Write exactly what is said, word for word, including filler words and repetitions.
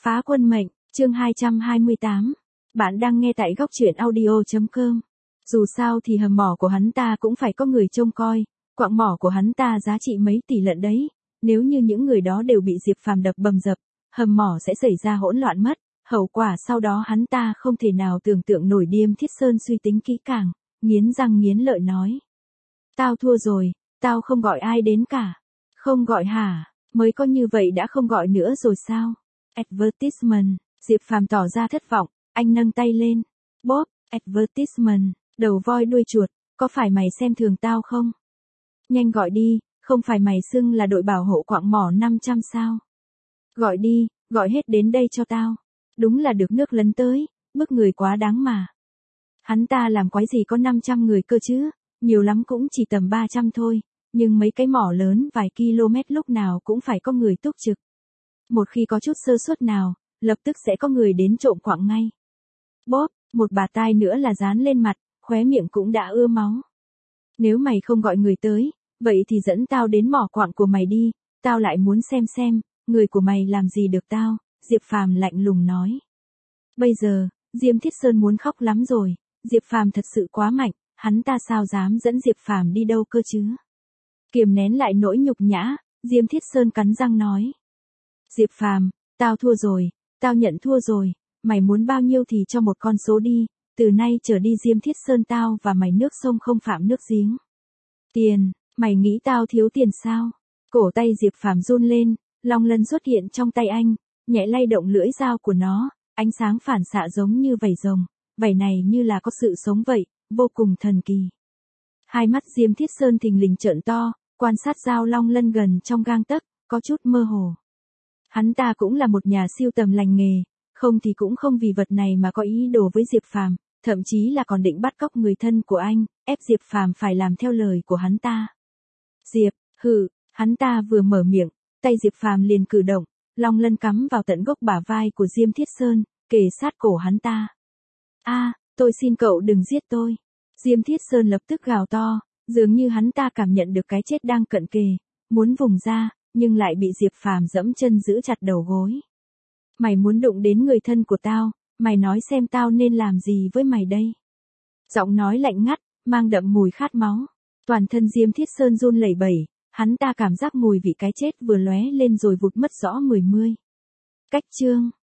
Phá quân mệnh, chương hai trăm hai mươi tám. Bạn đang nghe tại góc truyện audio chấm com. Dù sao thì hầm mỏ của hắn ta cũng phải có người trông coi, quặng mỏ của hắn ta giá trị mấy tỷ lận đấy, nếu như những người đó đều bị Diệp Phàm đập bầm dập, hầm mỏ sẽ xảy ra hỗn loạn mất, hậu quả sau đó hắn ta không thể nào tưởng tượng nổi. Điềm Thiết Sơn suy tính kỹ càng, nghiến răng nghiến lợi nói. Tao thua rồi, tao không gọi ai đến cả. Không gọi hả, mới có như vậy đã không gọi nữa rồi sao? Advertisement, Diệp Phàm tỏ ra thất vọng, anh nâng tay lên. Bóp, advertisement, đầu voi đuôi chuột, có phải mày xem thường tao không? Nhanh gọi đi, không phải mày xưng là đội bảo hộ quặng mỏ năm trăm sao? Gọi đi, gọi hết đến đây cho tao. Đúng là được nước lấn tới, bức người quá đáng mà. Hắn ta làm quái gì có năm trăm người cơ chứ, nhiều lắm cũng chỉ tầm ba trăm thôi, nhưng mấy cái mỏ lớn vài km lúc nào cũng phải có người túc trực. Một khi có chút sơ suất nào, lập tức sẽ có người đến trộm quặng ngay. Bóp, một bà tai nữa là dán lên mặt, khóe miệng cũng đã ưa máu. Nếu mày không gọi người tới, vậy thì dẫn tao đến mỏ quặng của mày đi, tao lại muốn xem xem, người của mày làm gì được tao, Diệp Phàm lạnh lùng nói. Bây giờ, Diêm Thiết Sơn muốn khóc lắm rồi, Diệp Phàm thật sự quá mạnh, hắn ta sao dám dẫn Diệp Phàm đi đâu cơ chứ? Kiềm nén lại nỗi nhục nhã, Diêm Thiết Sơn cắn răng nói. Diệp Phàm, tao thua rồi, tao nhận thua rồi, mày muốn bao nhiêu thì cho một con số đi, từ nay trở đi Diêm Thiết Sơn tao và mày nước sông không phạm nước giếng. Tiền, mày nghĩ tao thiếu tiền sao? Cổ tay Diệp Phàm run lên, long lân xuất hiện trong tay anh, nhẹ lay động lưỡi dao của nó, ánh sáng phản xạ giống như vảy rồng, vảy này như là có sự sống vậy, vô cùng thần kỳ. Hai mắt Diêm Thiết Sơn thình lình trợn to, quan sát dao long lân gần trong gang tấc, có chút mơ hồ. Hắn ta cũng là một nhà siêu tầm lành nghề, không thì cũng không vì vật này mà có ý đồ với Diệp Phàm, thậm chí là còn định bắt cóc người thân của anh, ép Diệp Phàm phải làm theo lời của hắn ta. Diệp, hừ, hắn ta vừa mở miệng, tay Diệp Phàm liền cử động, long lân cắm vào tận gốc bả vai của Diêm Thiết Sơn, kề sát cổ hắn ta. A, tôi xin cậu đừng giết tôi. Diêm Thiết Sơn lập tức gào to, dường như hắn ta cảm nhận được cái chết đang cận kề, muốn vùng ra, nhưng lại bị Diệp Phàm giẫm chân giữ chặt đầu gối. Mày muốn đụng đến người thân của tao, mày nói xem tao nên làm gì với mày đây? Giọng nói lạnh ngắt, mang đậm mùi khát máu. Toàn thân Diêm Thiết Sơn run lẩy bẩy, hắn ta cảm giác mùi vị cái chết vừa lóe lên rồi vụt mất rõ mười mươi. Cách chương,